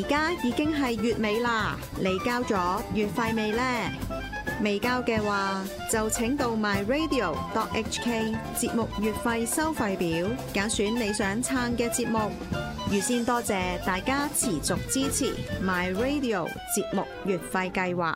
家已經係月尾啦，你交咗月費未呢？未交嘅話，就請到 myradio.hk 節目月費收費表，揀選你想撐嘅節目。預先多謝大家持續支持 myradio 節目月費計劃。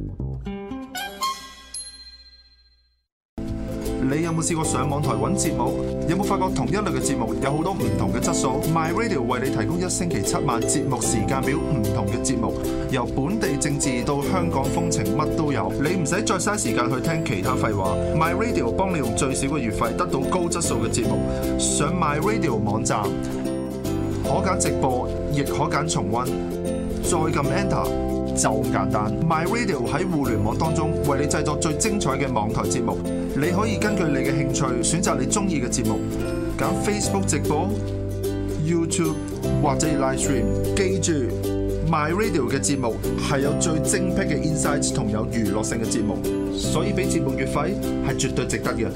你有冇試過上網台揾節目？有冇發覺同一類嘅節目有好多唔同嘅質素？ MyRadio 為你提供1星期7晚節目時間表，唔同嘅節目，由本地政治到香港風情，乜都有。你唔使再嘥時間去聽其他廢話。MyRadio 幫你用最少嘅月費得到高質素嘅節目。上 MyRadio 網站可揀直播，亦可揀重溫，再撳 Enter。就咁簡單 ，MyRadio 喺互聯網當中為你製作最精彩嘅網台節目。你可以根據你嘅興趣選擇你中意嘅節目，揀 Facebook 直播、YouTube 或者 Live Stream。記住 ，MyRadio 嘅節目係有最精闢嘅 insights 同有娛樂性嘅節目，所以俾節目月費係絕對值得嘅。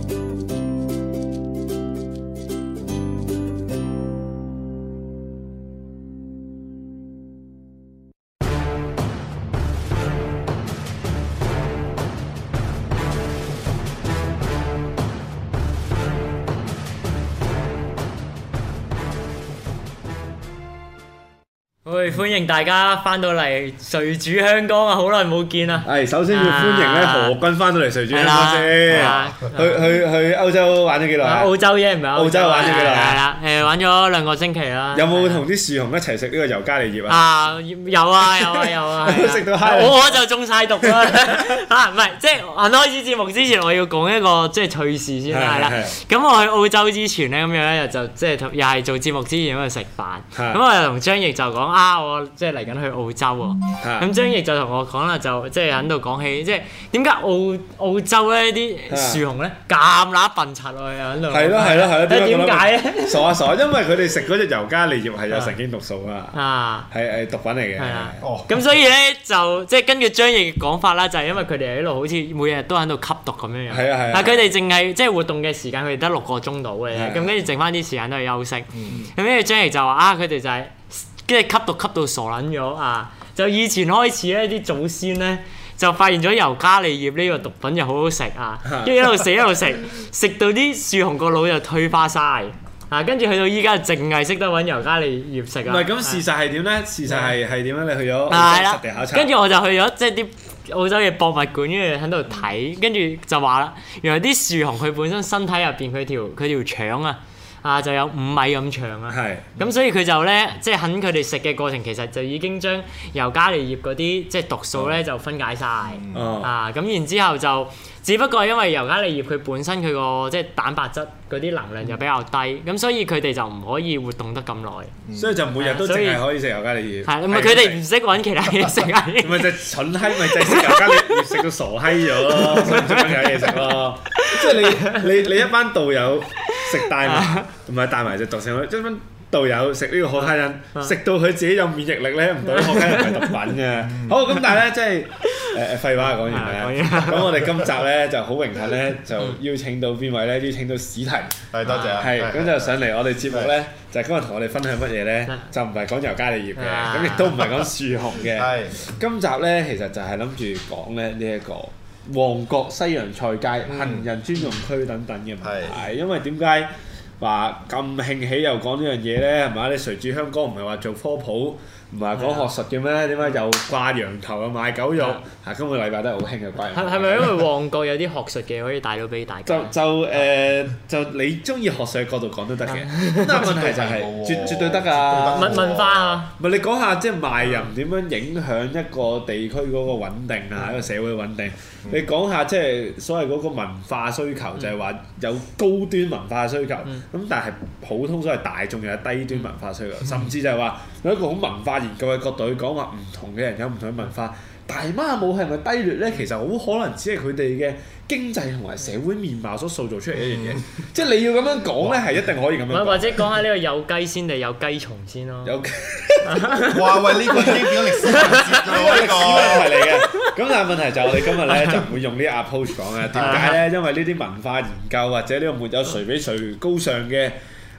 歡迎大家翻到嚟誰主香江啊！好耐冇見啦。 係，首先要歡迎咧何君翻到嚟誰主香江先。去歐洲玩咗幾耐？ 澳洲啫，唔係澳洲玩咗幾耐？ 係啦，玩咗2個星期啦。 有冇同啲樹熊一齊食呢個尤加利葉啊？ 有啊。 食到嗨！ 我就中晒毒啦。唔係，即係開始節目之前，我要講一個即係趣事先係啦。咁我去澳洲之前咧，咁樣咧就即係又係做節目之前喺度食飯。咁我又同張翼就講我即係嚟緊去澳洲喎，咁張翼就同我講啦，就即係喺度講起，即係點解澳洲咧啲樹熊咧咁乸笨柒喎，又喺度。係咯， 點解咧？ 傻，因為佢哋食嗰隻尤加利葉係有神經毒素啊，係毒品嚟嘅。 咁所以咧就即係根據張翼嘅講法啦，就係因為佢哋喺度好似每日都喺度吸毒咁樣樣。係。但係佢哋淨係即係活動嘅時間，佢哋得6個鐘到嘅啫，咁跟住剩翻啲時間都係休息。咁跟住張翼就話佢哋就係。跟住吸毒吸到傻撚咗啊！就以前開始咧，啲祖先咧就發現咗尤加利葉呢個毒品就好好食啊，跟住一路食，食到啲樹熊個腦就退化晒啊！跟住去到依家淨係識得揾尤加利葉食啊！ 唔係咁事實係點咧？事實係點咧？你去咗實地考察， 跟住我就去咗即係啲澳洲嘅博物館，跟住喺度睇，跟住就話啦，原來啲樹熊佢本身身體入邊佢條腸就有5米咁長啊！咁所以佢就咧，即係喺佢哋食嘅過程，其實就已經將尤加利葉嗰啲即係毒素咧就分解晒。咁然之後就，只不過因為尤加利葉佢本身佢個即係蛋白質嗰啲能量就比較低，咁所以佢哋就唔可以活動得咁耐。 所以就每日都淨係可以食尤加利葉。 係，唔係佢哋唔識揾其他嘢食啊？ 唔係就蠢閪，咪就係食尤加利葉食到傻閪咗咯，所以唔識揾其他嘢食咯。即係你一班道友。食大麻同埋帶埋隻毒性，一班道友食呢個可卡因，食到佢自己有免疫力咧，唔到可卡因係毒品嘅。好咁，但係咧即係廢話講完啦。咁我哋今集咧就好榮幸咧，就邀請到邊位咧？邀請到史提。 係多謝啊。 係咁就上嚟我哋節目咧，就係今日同我哋分享乜嘢咧？就唔係講尤加利葉嘅，咁亦都唔係講樹熊嘅。係。今集咧其實就係諗住講咧呢一個旺角西洋菜街、行人專用區等等嘅問題，因為點解話咁興起又講呢樣嘢咧？係咪？你誰主香江唔係話做科普，唔係講學術嘅咩？點解又掛羊頭又賣狗肉？今個禮拜都係好興嘅掛羊頭。 係咪因為旺角有啲學術嘅可以帶到俾大家？ 就你中意學術嘅角度講都得嘅，但係問題就係絕對得㗎。 文化啊！ 唔係你講下即係賣淫點樣影響一個地區嗰個穩定啊，一個社會穩定。你講下即係所謂嗰個文化需求，就係話有高端文化需求，咁但係普通所謂大眾又有低端文化需求，甚至就係話有一個好文化研究嘅角度去講話，唔同嘅人有唔同嘅文化。大媽舞係咪低劣咧？其實好可能只係佢哋嘅經濟同埋社會面貌所塑造出嚟一樣嘢。即係你要咁樣講咧，係一定可以咁樣講。 或者講下呢個有雞先定有雞蟲先咯。 有哇喂！呢個已經變咗歷史問題啦，呢個歷史問題嚟嘅。咁但係問題就係我哋今日咧就唔會用呢個 approach 講嘅。點解咧？因為呢啲文化研究或者呢個沒有誰比誰高尚嘅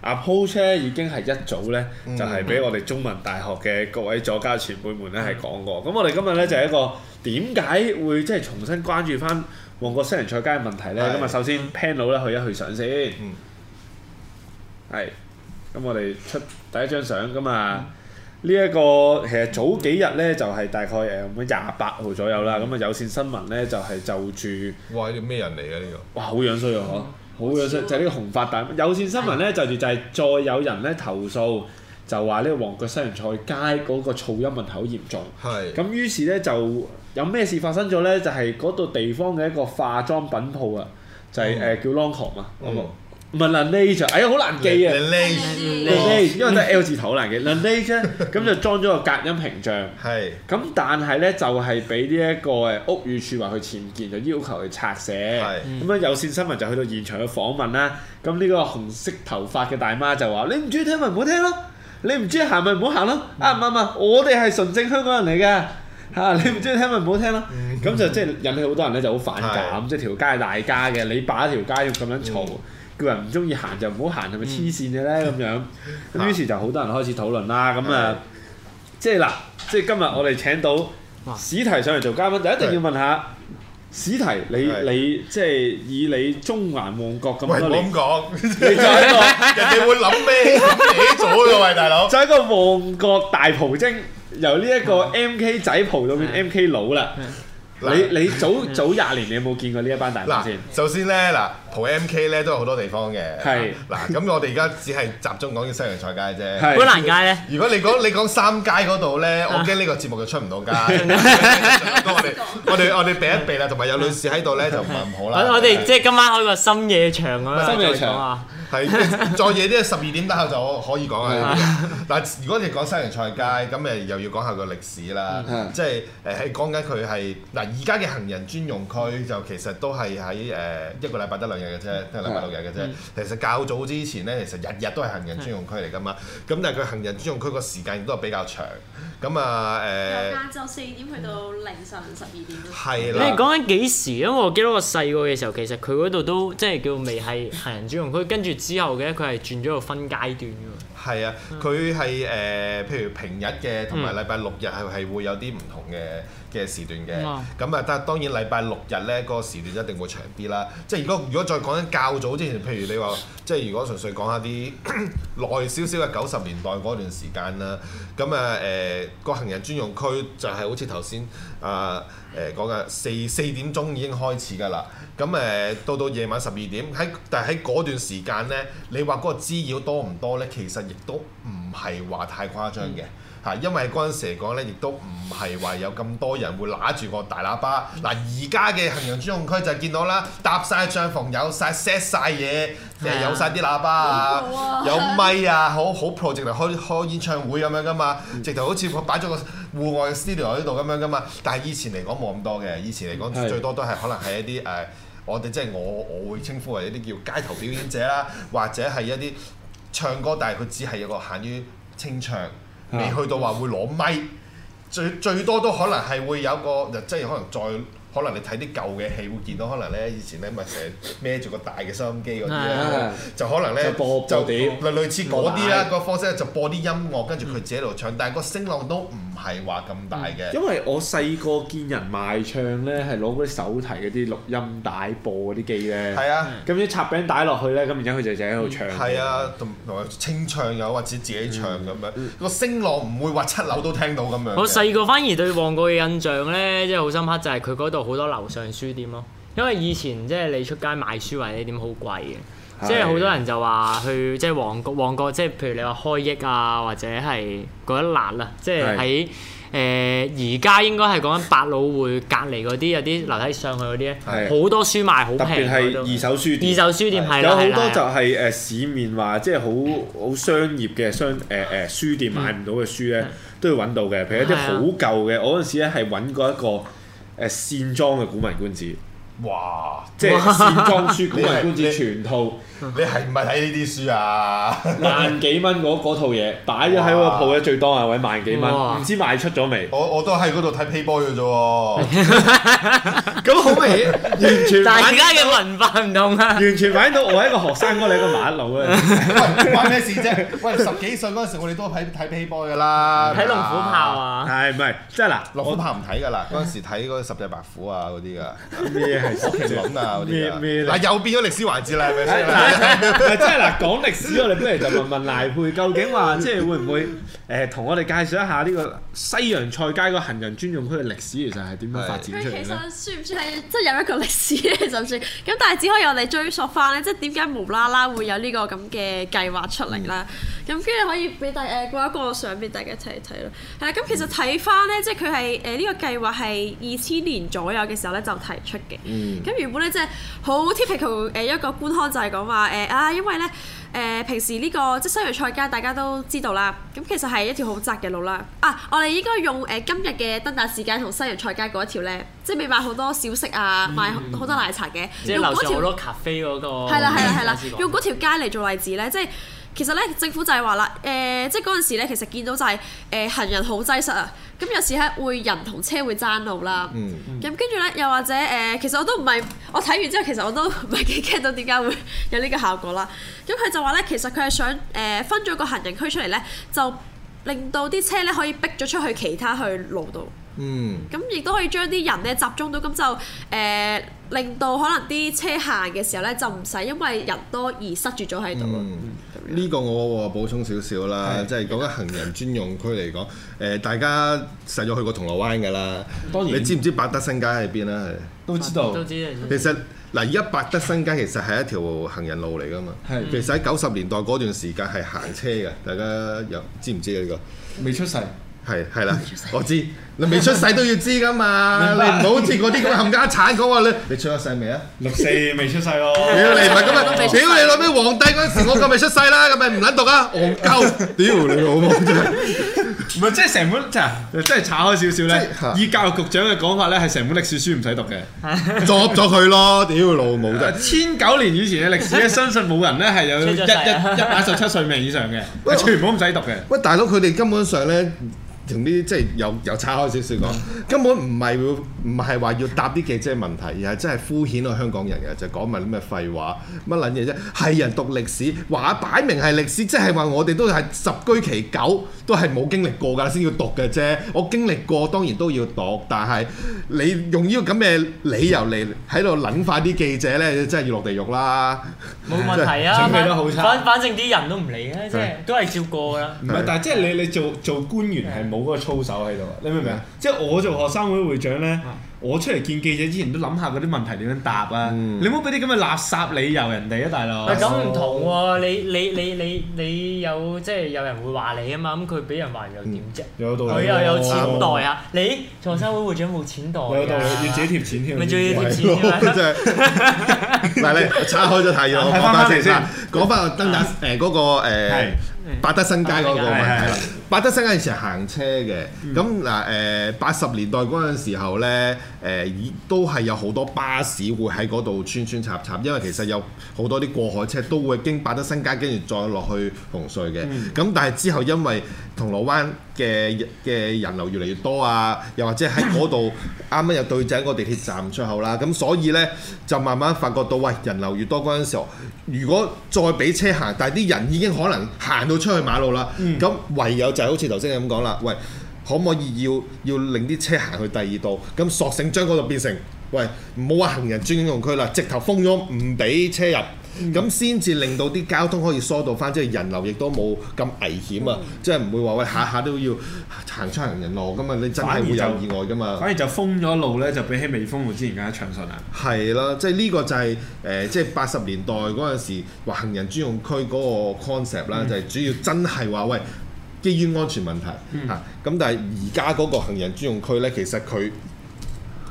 approach 咧已經係一早咧就係俾我哋中文大學嘅各位左膠前輩們咧係講過。咁我哋今日咧就係一個點解會即係重新關注翻旺角西洋菜街嘅問題咧？咁啊首先 panel 咧去一去相先，係咁我哋出第一張相咁啊。呢一個其實早幾日咧就係大概28號左右啦，咁啊有線新聞咧就係就住， 哇！呢個咩人嚟嘅呢個？哇！ 好樣衰啊！好樣衰，就係呢個紅髮大有線新聞咧就係再有人咧投訴，就話呢個旺角西洋菜街嗰個噪音問題好嚴重。係。咁於是咧就有咩事發生咗咧？就係嗰度地方嘅一個化妝品鋪啊，就係叫 Lancome 啊。唔係 Laneige， 哎呀好難記啊 ！Laneige， 因為都係 L 字頭好難記。Laneige 咧，咁就裝咗個隔音屏障。係。咁但係咧就係俾呢一個屋宇署話佢僭建，就要求佢拆卸。係。咁樣有線新聞就去到現場去訪問啦。咁呢個紅色頭髮嘅大媽就話：你唔中意聽咪唔好聽咯，你唔中意行咪唔好行咯。啱唔啱啊？我哋係純正香港人嚟㗎。嚇！你唔中意聽咪唔好聽咯。咁就即係引起好多人咧就好反感，即係條街係大家嘅，你霸一條街要咁樣嘈。叫人唔中意行就唔好行，係咪黐線嘅咧咁樣？咁於是就好多人開始討論啦。咁啊，即係嗱，即係今日我哋請到史提上嚟做嘉賓，就一定要問下史提，你即係以你中環旺角咁多年， 唔好咁講，你就係一個人哋會諗咩諗起咗嘅喂，大佬， 就係一個旺角大蒲精，由呢一個 MK 仔蒲到變 MK 佬啦。你早20年，你有冇見過呢一班大媽先？ 首先咧，蒲 MK 咧都有好多地方嘅。係。咁我哋而家只係集中講緊西洋菜街啫。 砵蘭街咧？ 如果你講三街嗰度咧，我驚呢個節目就出唔到街。我哋避一避啦，同埋有女士喺度咧就唔係咁好啦。 我哋即係今晚開個深夜場咁樣。 深夜場係再夜啲12點打後就可以講啊。嗱，如果你講西洋菜街，咁又要講下個歷史啦。即係係講緊佢係嗱。而家嘅行人專用區就其實都係喺一個禮拜得2日嘅啫，得禮拜6日嘅啫。其實較早之前咧，其實日日都係行人專用區嚟㗎嘛。咁但係佢行人專用區個時間亦都係比較長。咁啊由晏晝4點去到凌晨12點。 係啦。 你講緊幾時？因為我記得我細個嘅時候，其實佢嗰度都即係叫未係行人專用區，跟住之後嘅佢係轉咗個分階段㗎喎。 係啊，佢係譬如平日嘅同埋禮拜6日係會有啲唔同嘅時段嘅。咁啊，當然禮拜6日咧嗰個時段一定會長啲啦。即係如果再講緊較早之前，譬如你話即係如果純粹講下啲耐少少嘅90年代嗰段時間啦，咁啊個行人專用區就係好似頭先講嘅4點鐘已經開始㗎啦。咁到夜晚12點，但係喺嗰段時間咧，你話嗰個滋擾多唔多咧？其實亦都唔係話太誇張嘅嚇，因為嗰陣時嚟講咧，亦都唔係話有咁多人會揦住個大喇叭。嗱，而家嘅行人專用區就係見到啦，搭晒帳篷，有晒 set 晒嘢，有晒啲喇叭啊，有咪啊，好 pro，直頭開演唱會咁樣噶嘛，直頭好似擺咗個戶外嘅 studio 喺度咁樣噶嘛。但係以前嚟講冇咁多嘅，以前嚟講最多都係可能係一啲我哋即係我會稱呼為一啲叫街頭表演者啦，或者係一啲唱歌，但係佢只係有個限於清唱，未去到話會攞咪，最多都可能係會有個即係可能你睇啲舊嘅戲會見到，可能咧以前咧咪成日孭住個大嘅收音機嗰啲咧，就可能咧就類似嗰啲啦，個方式就播啲音樂，跟住佢自己喺度唱，但係個聲浪都唔係話咁大嘅。 因為我細個見人賣唱咧，係攞嗰啲手提嗰啲錄音帶播嗰啲機咧，係啊，咁樣插餅帶落去咧，咁然之後佢就喺度唱。係啊，同埋清唱又或者自己唱咁樣，個聲浪唔會話7樓都聽到咁樣。我細個反而對旺角嘅印象咧，即係好深刻，就係佢嗰度好多樓上書店咯。因為以前即係你出街買書或者點好貴嘅，即係好多人就話去即係旺角，即係譬如你話開益啊，或者係嗰一辣啦，即係喺而家應該係講緊百老匯隔離嗰啲有啲樓梯上去嗰啲咧，好多書賣好平，特別係二手書店。二手書店係有好多就係市面話即係好商業嘅書店買唔到嘅書咧，都要揾到嘅。譬如一啲好舊嘅，我嗰陣時咧係揾過一個線裝嘅古文觀止。哇！即係線裝書《古文觀止》全套， 你係唔係睇呢啲書啊？ 萬幾蚊嗰套嘢擺咗喺個鋪嘅最多啊，位萬幾蚊，唔知賣出咗未？ 我都喺嗰度睇 Playboy 嘅啫喎。 咁好明顯，完全大家嘅文化唔同啊！ 完全反映到我係一個學生哥，你係一個麻甩佬啊！ 喂，關咩事啫？喂，10幾歲嗰陣時，我哋都睇 Playboy 㗎啦。 睇龍虎豹啊！ 係唔係？即係嗱， 龍虎豹唔睇㗎啦，嗰陣時睇嗰十隻白虎啊嗰啲㗎。 咩係火麒麟啊嗰啲咩嗱又變咗歷史環節啦，係咪先？ 即係嗱，講歷史我哋不如就問賴珮，究竟話即係會唔會同我哋介紹一下呢個西洋菜街個行人專用區嘅歷史，其實係點樣發展出嚟咧？ 其實算唔算係即係有一個歷史咧？就算咁，但係只可以我哋追溯翻咧，即係點解無啦啦會有呢個咁嘅計劃出嚟啦？咁跟住可以俾過一個相俾大家睇一睇咯。係啦，咁其實睇翻咧，即係佢係呢個計劃係2000年左右嘅時候咧就提出嘅。咁原本咧即係好 typical 一個官腔就係講話因為咧平時呢個即係西洋菜街大家都知道啦，咁其實係一條好窄嘅路啦。我哋應該用今日嘅登打士街同西洋菜街嗰一條咧，即係未賣好多小食啊，賣好多奶茶嘅， 即係樓上好多咖啡嗰個。 係啦，用嗰條街嚟做例子咧，即係。其實咧，政府就係話啦，即係嗰陣時咧，其實見到就係行人好擠塞啊，咁有時咧會人同車會爭路啦，咁跟住咧又或者其實我都唔係，我睇完之後其實我都唔係幾 get 到點解會有呢個效果啦。咁佢就話咧，其實佢係想分咗個行人區出嚟咧，就令到啲車咧可以逼咗出去其他去路度。咁亦都可以將啲人咧集中到，咁就令到可能啲車行嘅時候咧，就唔使因為人多而塞住咗喺度咯。 呢個我補充少少啦，即係講緊行人專用區嚟講，大家實有去過銅鑼灣㗎啦。當然，你知唔知百德新街喺邊啦？ 都知道。 都知。其實嗱，而家百德新街其實係一條行人路嚟㗎嘛。其實喺90年代嗰段時間係行車嘅，大家知唔知啊？呢個未出世。 係啦，我知，你未出世都要知㗎嘛，你唔好好似嗰啲咁冚家鏟講話你出咗世未啊 ？64未出世咯。 屌你唔係咁啊！屌你攞咩皇帝嗰陣時，我咁未出世啦，咁咪唔撚讀啊？戇鳩！屌你老母真係， 唔係即係成本即係岔開少少咧。以教育局長嘅講法咧，係成本歷史書唔使讀嘅， 作咗佢咯！屌老母真係。 1900年以前嘅歷史咧，相信冇人咧係有117歲命以上嘅，全部唔使讀嘅。 喂，大佬佢哋根本上咧。同啲即係又岔開少少講，根本唔係話要答啲記者問題，而係真係敷衍個香港人嘅，就講埋啲咩廢話乜撚嘢啫？係人讀歷史，話擺明係歷史，即係話我哋都係十居其九，都係冇經歷過㗎先要讀嘅啫。我經歷過當然都要讀，但係你用呢個咁嘅理由嚟喺度撚化啲記者咧，真係要落地獄啦！ 冇問題啊， 準備得好差。 反正啲人都唔理啊，即係都係照過㗎啦。 唔係，但係即係你做官員係冇嗰個操守喺度，你明唔明啊？即係我做學生會會長咧，我出嚟見記者之前都諗下嗰啲問題點樣答啊！你唔好俾啲咁嘅垃圾理由人哋啊，大佬。 咁唔同喎，你有即係有人會話你啊嘛，咁佢俾人話又點啫？ 有道理。 佢又有錢袋啊！你學生會會長冇錢袋㗎。 有道理，要自己貼錢添。 咪仲要貼錢㗎？ 真係。嗱你岔開咗太遠，我講翻先。講翻個登打嗰個百德新街嗰個問題啦。百德新街以前係行車嘅，咁嗱80年代嗰陣時候咧，都係有好多巴士會喺嗰度穿穿插插，因為其實有好多啲過海車都會經百德新街，跟住再落去紅隧嘅。咁但係之後因為銅鑼灣嘅人流越嚟越多啊，又或者喺嗰度啱啱有對正個地鐵站出口啦，咁所以咧就慢慢發覺到，喂，人流越多嗰陣時候，如果再俾車行，但係啲人已經可能行到出去馬路啦，咁唯有就係好似頭先咁講啦，喂，可唔可以要令啲車行去第二度？咁索性將嗰度變成，喂，唔好話行人專用區啦，直頭封咗唔俾車入。咁先至令到啲交通可以疏導翻，即係人流亦都冇咁危險啊！即係唔會話喂下下都要行出行人路噶嘛，你真係會有意外噶嘛。 反而就封咗路咧，就比起未封路之前更加暢順啊！ 係啦，即係呢個就係即係80年代嗰陣時話行人專用區嗰個 concept 啦，就係主要真係話喂基於安全問題嚇。咁但係而家嗰個行人專用區咧，其實佢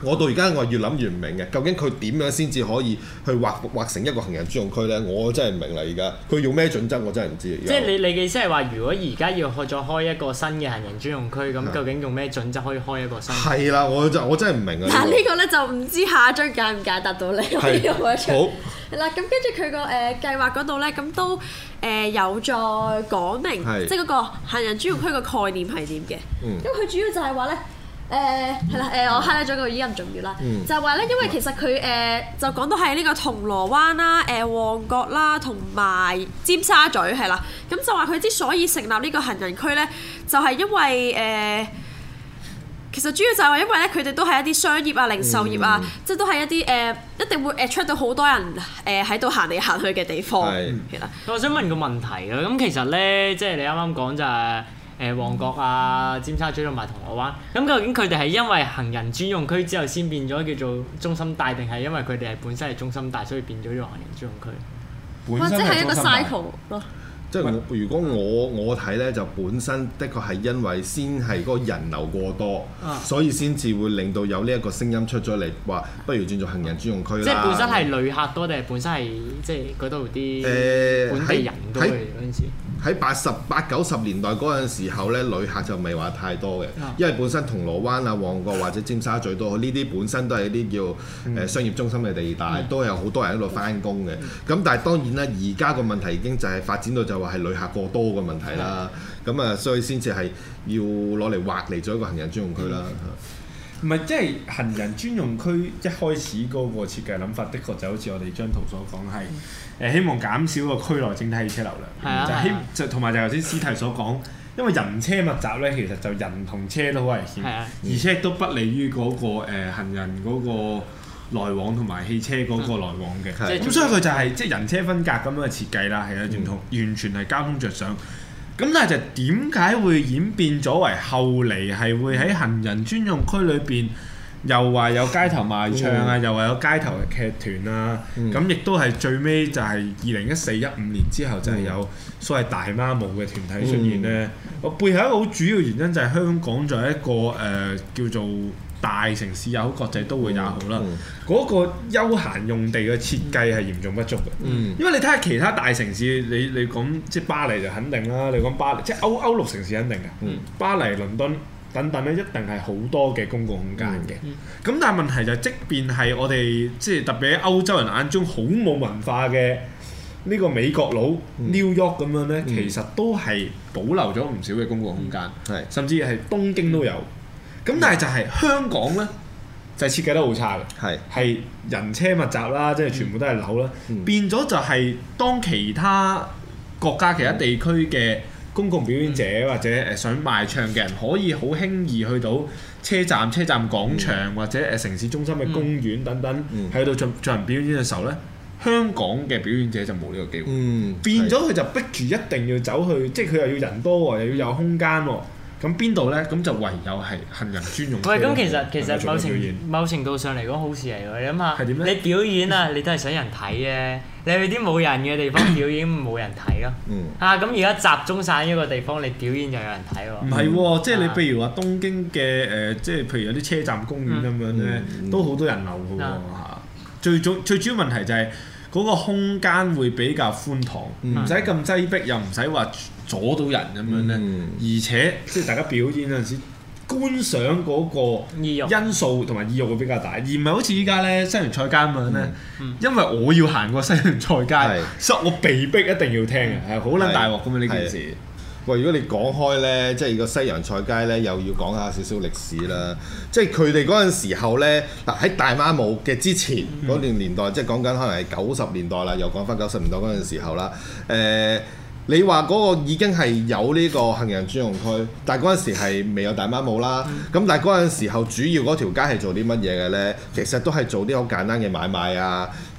我到而家我係越諗越唔明嘅，究竟佢點樣先至可以去劃成一個行人專用區咧？我真係唔明啦！而家佢用咩準則，我真係唔知。 即係你嘅意思係話，如果而家要再開一個新嘅行人專用區，咁究竟用咩準則可以開一個新？ 係啦，我真係唔明啊！ 但係呢個咧就唔知下一章解唔解答到你呢個位出。 好。 係啦，咁跟住佢個計劃嗰度咧，咁都有再講明，即係嗰個行人專用區個概念係點嘅。咁佢主要就係話咧。係啦，我 highlight 咗個已經唔重要啦，就係話咧，因為其實佢就講到係呢個銅鑼灣啦、旺角啦同埋尖沙咀係啦，咁就話佢之所以成立呢個行人區咧，就係因為其實主要就係話因為咧，佢哋都係一啲商業啊、零售業啊，即係都係一啲一定會attract到好多人喺度行嚟行去嘅地方。係啦， 我想問個問題啊，咁其實咧，即係你啱啱講就係。旺角啊、尖沙咀同埋銅鑼灣，咁究竟佢哋係因為行人專用區之後先變咗叫做中心帶，定係因為佢哋係本身係中心帶，所以變咗做行人專用區？ 或者係一個 cycle 咯。 即係如果我睇咧，就本身的確係因為先係嗰個人流過多，所以先至會令到有呢一個聲音出咗嚟，話不如轉做行人專用區啦。 即係本身係旅客多定係本身係即係嗰度啲本地人多嘅嗰陣時？喺 80、90年代嗰陣時候咧，旅客就未話太多嘅，因為本身銅鑼灣啊、旺角或者尖沙咀都好，呢啲本身都係一啲叫商業中心嘅地帶，都有好多人喺度翻工嘅。咁但係當然啦，而家個問題已經就係發展到就話係旅客過多嘅問題啦。咁啊，所以先至係要攞嚟劃嚟做一個行人專用區啦。 唔係，即係行人專用區一開始嗰個設計諗法，的確就好似我哋張圖所講係希望減少個區內整體汽車流量，就同埋就頭先司提所講，因為人車密集咧，其實就人同車都好危險，而且亦都不利於嗰個行人嗰個來往同埋汽車嗰個來往嘅。咁所以佢就係即係人車分隔咁樣嘅設計啦，係啊，完全係交通着想。咁但係就點解會演變咗為後嚟係會喺行人專用區裏邊又話有街頭賣唱啊，又話有街頭嘅劇團啊，咁亦都係最尾就係2014-15年之後就係有所謂大媽舞嘅團體出現咧。我背後一個好主要原因就係香港作為一個叫做大城市也好，國際都會也好啦，嗰個休閒用地嘅設計係嚴重不足嘅。因為你睇下其他大城市，你講即係巴黎就肯定啦，你講巴黎即係歐陸城市肯定嘅，巴黎、倫敦等等咧，一定係好多嘅公共空間嘅。咁但係問題就係，即便係我哋即係特別喺歐洲人眼中好冇文化嘅呢個美國佬 New York 咁樣咧，其實都係保留咗唔少嘅公共空間，甚至係東京都有。咁但係就係香港咧，就係設計得好差嘅，係人車密集啦，即係全部都係樓啦，變咗就係當其他國家其他地區嘅公共表演者或者想賣唱嘅人，可以好輕易去到車站廣場或者城市中心嘅公園等等，喺度進行表演嘅時候咧，香港嘅表演者就冇呢個機會，變咗佢就逼住一定要走去，即係佢又要人多喎，又要有空間喎。咁邊度咧？咁就唯有係行人專用區。喂，咁其實某程度上嚟講好事嚟喎。你諗下，你表演啊，你都係想人睇嘅。你去啲冇人嘅地方表演，冇人睇咯。咁而家集中晒一個地方，你表演就有人睇喎。 唔係喎，即係你譬如話東京嘅即係譬如有啲車站公園咁樣咧，都好多人流嘅喎嚇。最主要問題就係嗰個空間會比較寬敞，唔使咁擠迫，又唔使話阻到人咁樣咧，而且即係大家表演嗰陣時，觀賞嗰個因素同埋意欲會比較大，而唔係好似依家咧西洋菜街咁樣咧，因為我要行過西洋菜街，所以我被逼一定要聽嘅，係好撚大鑊咁樣呢件事。 喂，如果你講開咧，即係個西洋菜街咧，又要講下少少歷史啦。即係佢哋嗰陣時候咧，嗱喺大媽舞嘅之前嗰段年代，即係講緊可能係90年代啦，又講翻90年代嗰陣時候啦。你話嗰個已經係有呢個行人專用區，但係嗰陣時係未有大媽舞啦。咁但係嗰陣時候主要嗰條街係做啲乜嘢嘅咧？其實都係做啲好簡單嘅買賣啊。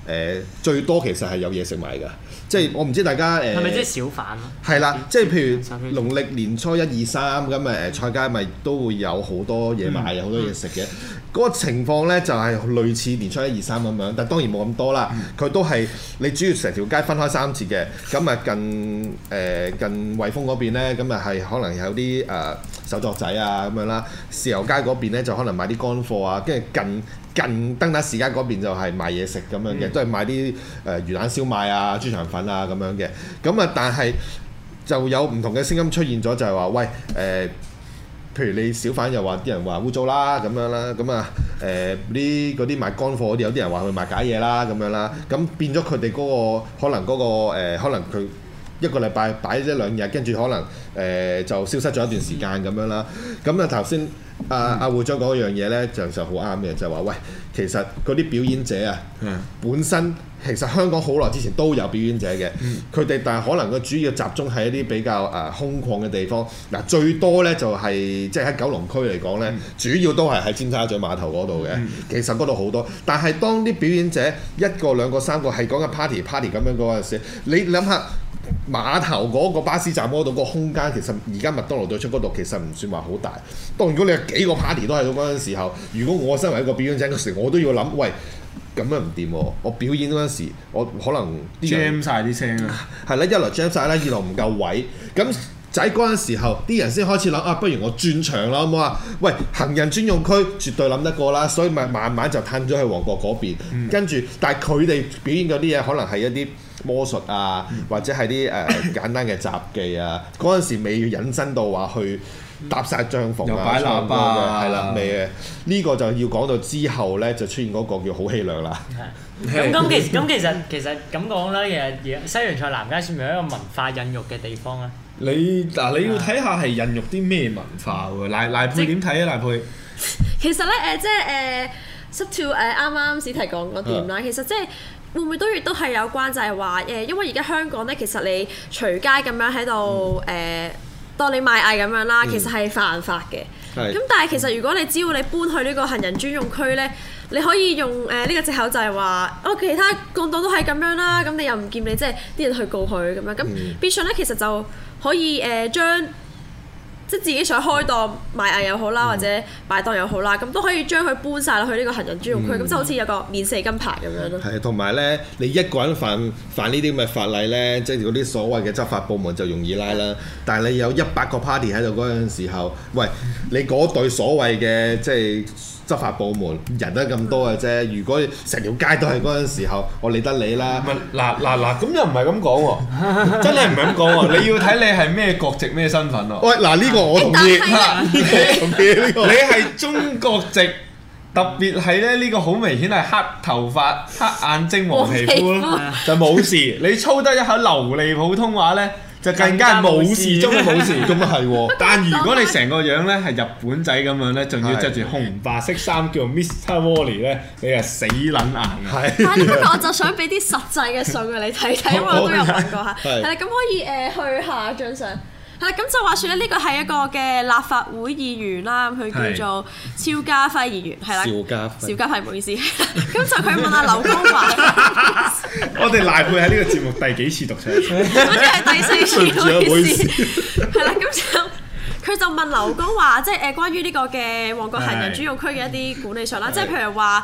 最多其實係有嘢食賣㗎。即係我唔知大家係咪即係小販咯？ 係啦，即係譬如農曆年初1、2、3咁菜街咪都會有好多嘢賣，有好多嘢食嘅。嗰個情況咧就係類似年初1、2、3咁樣，但當然冇咁多啦。佢都係你主要成條街分開3節嘅。咁啊近惠豐嗰邊咧，咁啊係可能有啲手作仔啊咁樣啦。豉油街嗰邊咧就可能買啲乾貨啊，跟住近登打士街嗰邊就係賣嘢食咁樣嘅，都係賣啲魚蛋燒賣啊、豬腸粉啊咁樣嘅。咁啊，但係就有唔同嘅聲音出現咗，就係話喂譬如你小販又話啲人話污糟啦咁樣啦，咁啊嗰啲賣乾貨嗰啲有啲人話佢賣假嘢啦咁樣啦，咁變咗佢哋嗰個可能可能佢一個禮拜擺1、2日，跟住可能就消失咗一段時間咁樣啦。咁啊頭先阿會長講一樣嘢咧，就好啱嘅，就係話喂，其實嗰啲表演者啊，本身其實香港好耐之前都有表演者嘅，佢哋但係可能個主要集中喺一啲比較空曠嘅地方。嗱，最多咧就係即係喺九龍區嚟講咧，主要都係喺尖沙咀碼頭嗰度嘅。其實嗰度好多，但係當啲表演者1個、2個、3個係講緊 party 咁樣嗰陣時，你諗下。碼頭嗰個巴士站嗰度個空間，其實而家麥當勞對出嗰度其實唔算話好大。當然如果你有幾個 party 都喺度嗰陣時候，如果我身為一個表演者嗰時，我都要諗，喂，咁樣唔掂喎！我表演嗰陣時，我可能 jam 晒啲聲啊， 係啦，一來 jam 晒啦，二來唔夠位。咁就喺嗰陣時候，啲人先開始諗不如我轉場啦，好唔好啊？喂，行人專用區絕對諗得過啦，所以咪慢慢就褪咗去旺角嗰邊。跟住，但係佢哋表演嗰啲嘢，可能係一啲魔術啊，或者係啲簡單嘅雜技啊。嗰陣時未引申到話去搭晒帳篷又擺喇叭啊， 係啦，未嘅。呢個就要講到之後咧，就出現嗰個叫好凄涼啦。 咁其實咁講啦，其實西洋菜南街算唔係一個文化孕育嘅地方啊？ 你要睇下係孕育啲咩文化喎？賴珮點睇啊？賴珮其實咧即係sub to 啱啱史提講嗰點啦，其實即係。會唔會亦都係有關？就係話因為而家香港咧，其實你隨街咁樣喺度當你賣藝咁樣啦，其實係犯法嘅。咁但係其實如果你只要你搬去呢個行人專用區咧，你可以用呢個藉口就係話其他港島都係咁樣啦，咁你又唔見你即係啲人去告佢咁樣，咁變相咧其實就可以將。即係自己想開檔賣藝又好啦，或者擺檔又好啦，咁都可以將佢搬晒落去呢個行人專用區，咁就好似有個免死金牌咁樣咯。係，同埋咧，你一個人犯呢啲咁嘅法例咧，即係嗰啲所謂嘅執法部門就容易拉啦。但係你有100個 party 喺度嗰陣時候，喂，你嗰隊所謂嘅即係執法部門人得咁多嘅啫。如果成條街都係嗰陣時候，我理得你啦。 嗱，咁又唔係咁講喎，真係唔係咁講喎。你要睇你係咩國籍咩身份喎。 喂，嗱呢個我同意， 你係中國籍，特別係咧呢個好明顯係黑頭髮、黑眼睛、黃皮膚咯，就冇事。你操得一口流利普通話咧，就更加冇事中嘅冇事。咁啊係喎，但如果你成個樣咧係日本仔咁樣咧，仲要着住紅白色衫叫 Mr. Wally 咧，你係死撚硬啊！ 但係呢個我就想俾啲實際嘅相你睇睇，因為我都有問過下。係啦，咁可以去下張相。係啦，咁就話説咧，呢個係一個嘅立法會議員啦，佢叫做邵家輝議員，係啦，邵家輝唔好意思。咁就佢問阿劉江華， 我哋賴珮喺呢個節目第幾次讀出嚟？ 好似係第4次，唔好意思。係啦，咁佢就問劉江華，即係關於呢個嘅旺角行人專用區嘅一啲管理上啦，即係譬如話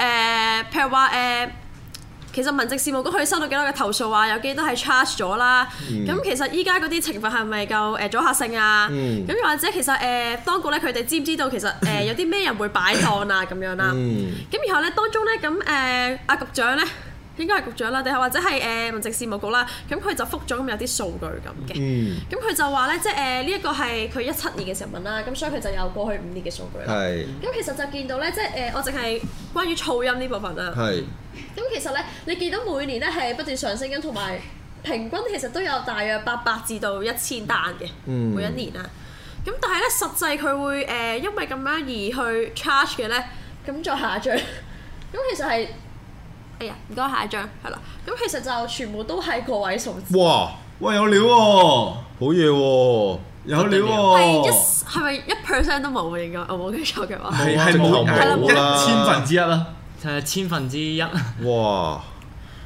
其實民政事務局佢收到幾多嘅投訴啊？有幾多係 charge 咗啦？咁其實依家嗰啲懲罰係咪夠阻嚇性啊？咁又或者其實當局咧佢哋知唔知道其實有啲咩人會擺檔啊咁樣啦？咁然後咧當中咧咁阿局長咧應該係局長啦，定係或者係民政事務局啦？咁佢就覆咗咁有啲數據咁嘅。咁佢就話咧，即係呢一個係佢17年嘅時候問啦，咁所以佢就有過去5年嘅數據啦。咁其實就見到咧，即係我淨係關於噪音呢部分啦。咁其實咧，你見到每年咧係不斷上升緊，同埋平均其實都有大約800至到1000單嘅每一年啦。咁但係咧實際佢會因為咁樣而去 charge 嘅咧，咁再下一張。咁其實係，哎呀唔該下一張係啦。咁其實就全部都係個位數字。 哇！有料喎，好嘢喎，有料喎。 係咪1% 都冇嘅？應該我冇記錯嘅話。 係冇，係啦，1/1000啦。 係1/1000。 哇！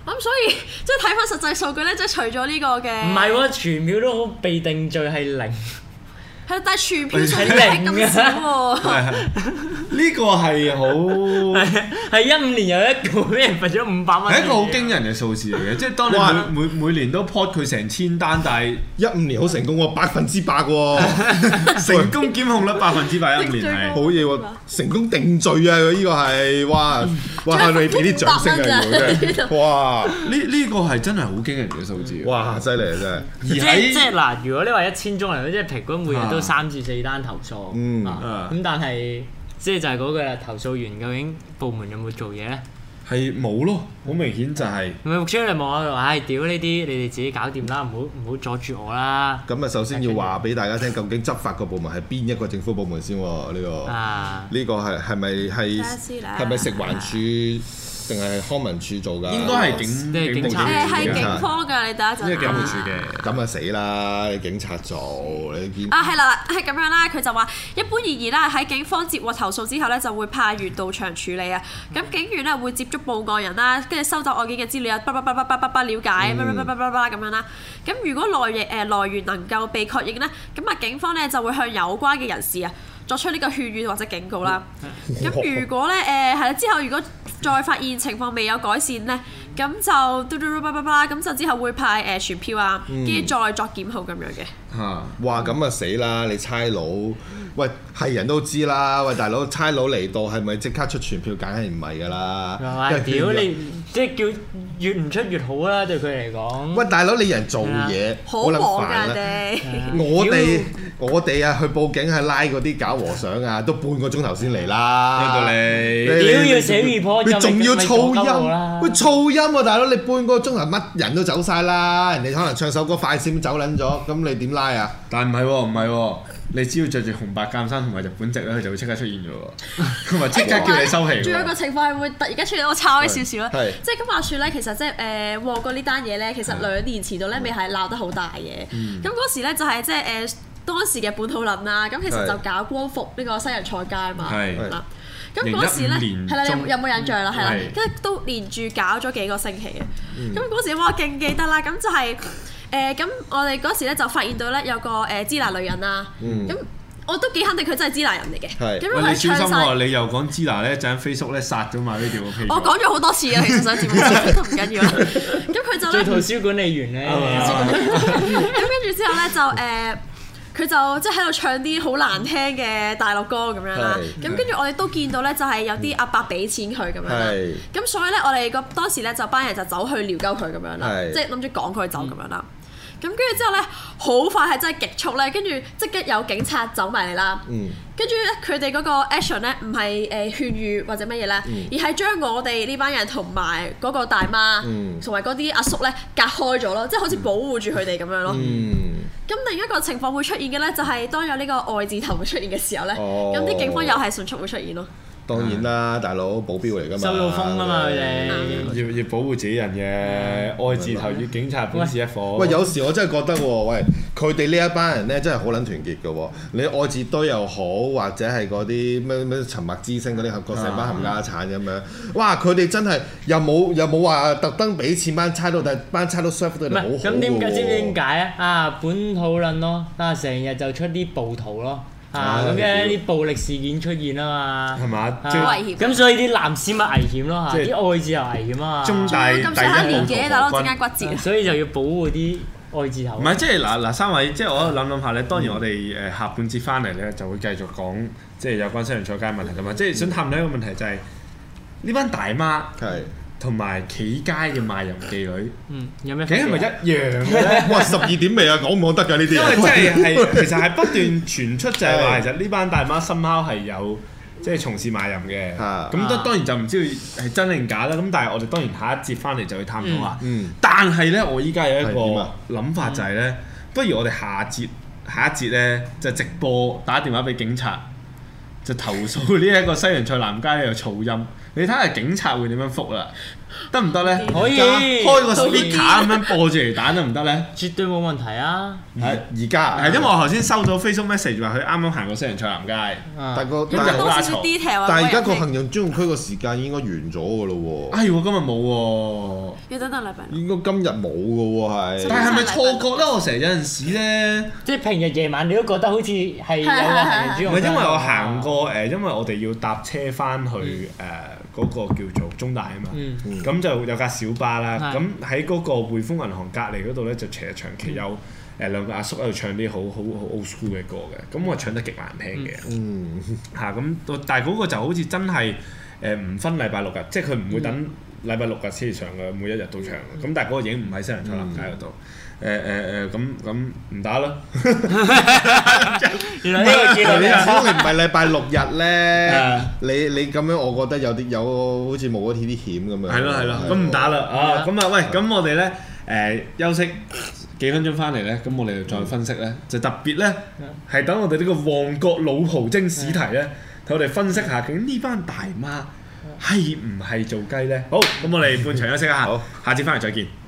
咁所以即係睇翻實際數據咧，即係除咗呢個嘅， 唔係喎，全票都好被定罪係0。 係，但係全票數係咁少喎。 呢個係好係15年有一個俾人罰咗500蚊。 係一個好驚人嘅數字嚟嘅，即係當你每年都 pod 佢成1000單，但係 15年好成功喎，100%喎， 成功檢控率100%，15年係好嘢喎，成功定罪啊！呢個係哇，你俾啲掌聲啊！哇， 呢個係真係好驚人嘅數字。 哇，犀利啊真係！ 即係嗱，如果你話1000宗人，即係平均每日都3至4單投訴。咁但係即係就係嗰句啦，投訴員究竟部門有冇做嘢咧？ 係冇咯，好明顯就係。唔係， 目標你望下話，唉，屌呢啲，你哋自己搞掂啦，唔好阻住我啦。 咁啊，首先要話俾大家聽，究竟執法個部門係邊一個政府部門先喎？呢個係咪食環署定係康文署做㗎？ 應該係警察。 係警方㗎，你等一陣。 呢個警務處嘅。 咁啊死啦！你警察做，你見係啦，係咁樣啦。佢就話一般而言啦，喺警方接獲投訴之後咧，就會派員到場處理啊。咁警員咧會接觸報案人啦，跟住收集案件嘅資料啊，了解，咁樣啦。咁如果來源能夠被確認咧，咁啊警方咧就會向有關嘅人士啊作出呢個勸喻或者警告啦。咁如果咧係啦，之後如果再發現情況未有改善咧，咁就咁就之後會派傳票啊，跟住再作檢控咁樣嘅。 哇！咁啊死啦！你差佬，喂係人都知啦。喂大佬，差佬嚟到係咪即刻出傳票？梗係唔係㗎啦！ 屌你，即係叫越唔出越好啦，對佢嚟講。 喂大佬，你人做嘢好撚煩啦！我哋啊去報警係拉嗰啲搞和尚啊，都半個鐘頭先嚟啦。 屌要寫 report， 你仲要噪音？喂噪音喎大佬，你半個鐘頭乜人都走晒啦，人哋可能唱首歌快閃走撚咗，咁你點拉啊？ 但係唔係喎，你只要着住紅白間衫同埋日本籍咧，佢就會即刻出現咗喎，同埋即刻叫你收氣。 仲有一個情況係會突然間出現，我抄開少少啦。即係咁話説咧，其實即係旺角呢單嘢咧，其實2年前度咧未係鬧得好大嘅。咁嗰時咧就係即係當時嘅本土論啦，咁其實就搞光復呢個西洋菜街啊嘛。咁嗰時咧係啦，有冇印象啦？係啦，跟住都連住搞咗幾個星期嘅。咁嗰時我勁記得啦，咁就係咁我哋嗰時咧就發現到咧有個支那女人啦。咁我都幾肯定佢真係支那人嚟嘅。咁你小心喎！你又講支那咧，就喺 Facebook 咧殺咗埋呢條 page。 我講咗好多次啊，其實上節目都唔緊要啦。咁佢就做圖書管理員咧。 咁跟住之後咧就佢就即係喺度唱啲好難聽嘅大陸歌咁樣啦，咁跟住我哋都見到咧，就係有啲阿伯俾錢佢咁樣啦，咁所以咧我哋當時咧就班人就走去撩鳩佢咁樣啦，即係諗住趕佢走咁樣啦，咁跟住之後咧好快係真係極速咧，跟住即刻有警察走埋嚟啦，跟住咧佢哋嗰個 action 咧唔係勸喻或者乜嘢咧，而係將我哋呢班人同埋嗰個大媽同埋嗰啲阿叔咧隔開咗咯，即係好似保護住佢哋咁樣咯。咁另一個情況會出現嘅咧，就係當有呢個愛字頭會出現嘅時候咧，咁啲警方又係迅速會出現咯。 當然啦，大佬保鏢嚟㗎嘛， 收到風啊嘛佢哋， 要保護自己人嘅，愛字頭與警察本是一夥。 喂，有時我真係覺得喎，喂，佢哋呢一班人咧真係好撚團結㗎喎。你愛字堆又好，或者係嗰啲咩沉默之星嗰啲合個成班冚家產咁樣，哇！佢哋真係又冇話特登俾錢班差佬，但係班差佬 serve 到你好好喎。 咁知唔知點解啊？本土論咯，成日就出啲暴徒咯。咁嘅啲暴力事件出現啊嘛， 係嘛？ 最危險。 咁所以啲藍絲咪危險咯嚇，啲愛字又危險啊嘛。 中大第一年紀大佬整間骨折， 所以就要保護啲愛字頭。 唔係即係嗱3位，即係我喺度諗下咧。當然我哋下半節翻嚟咧就會繼續講即係有關西洋菜街問題㗎嘛。即係想探討一個問題就係呢班大媽同埋企街嘅賣淫妓女， 有咩？ 究竟係咪一樣嘅咧？ 哇12點未啊？講唔講得㗎呢啲？ 因為其實係不斷傳出就係話，其實呢班大媽somehow係有即係從事賣淫嘅。咁當然就唔知係真定假啦。咁但係我哋當然下一節翻嚟就去探討下。但係咧，我依家有一個諗法就係咧，不如我哋下一節咧就直播打電話俾警察，就投訴呢一個西洋菜南街有噪音。 你睇下警察會點樣覆啦？得唔得咧？ 可以開個 speaker 咁樣播住嚟打得唔得咧？ 絕對冇問題啊！ 而家係因為我頭先收到 Facebook message 話佢啱啱行過西洋菜南街， 但多少少 detail 啊！ 但係而家個行人專用區個時間應該完咗㗎咯喎。 係喎，今日冇喎。 要等禮拜六。 應該今日冇㗎喎係。 但係咪錯覺咧？我成日有陣時咧， 即係平日夜晚你都覺得好似係有個行人專用區。 唔係因為我行過因為我哋要搭車翻去嗰個叫做中大啊嘛，咁就有架小巴啦。咁喺嗰個匯豐銀行隔離嗰度咧，就其實長期有兩個阿叔喺度唱啲好 old school 嘅歌嘅。咁我唱得極難聽嘅。咁但係嗰個就好似真係唔分禮拜六日，即係佢唔會等禮拜六日先唱嘅，每一日都唱。咁但係嗰個已經唔喺西洋菜南街嗰度。咁唔打啦。 原來呢個結論你唔係禮拜六日咧，你咁樣我覺得有好似冇咗啲險咁樣。 係咯，咁唔打啦咁啊喂，咁我哋咧休息幾分鐘翻嚟咧，咁我哋就再分析咧，就特別咧係等我哋呢個旺角老蒲精試題咧，同我哋分析下究竟呢班大媽係唔係做雞咧？好，咁我哋半場休息一下，下次翻嚟再見。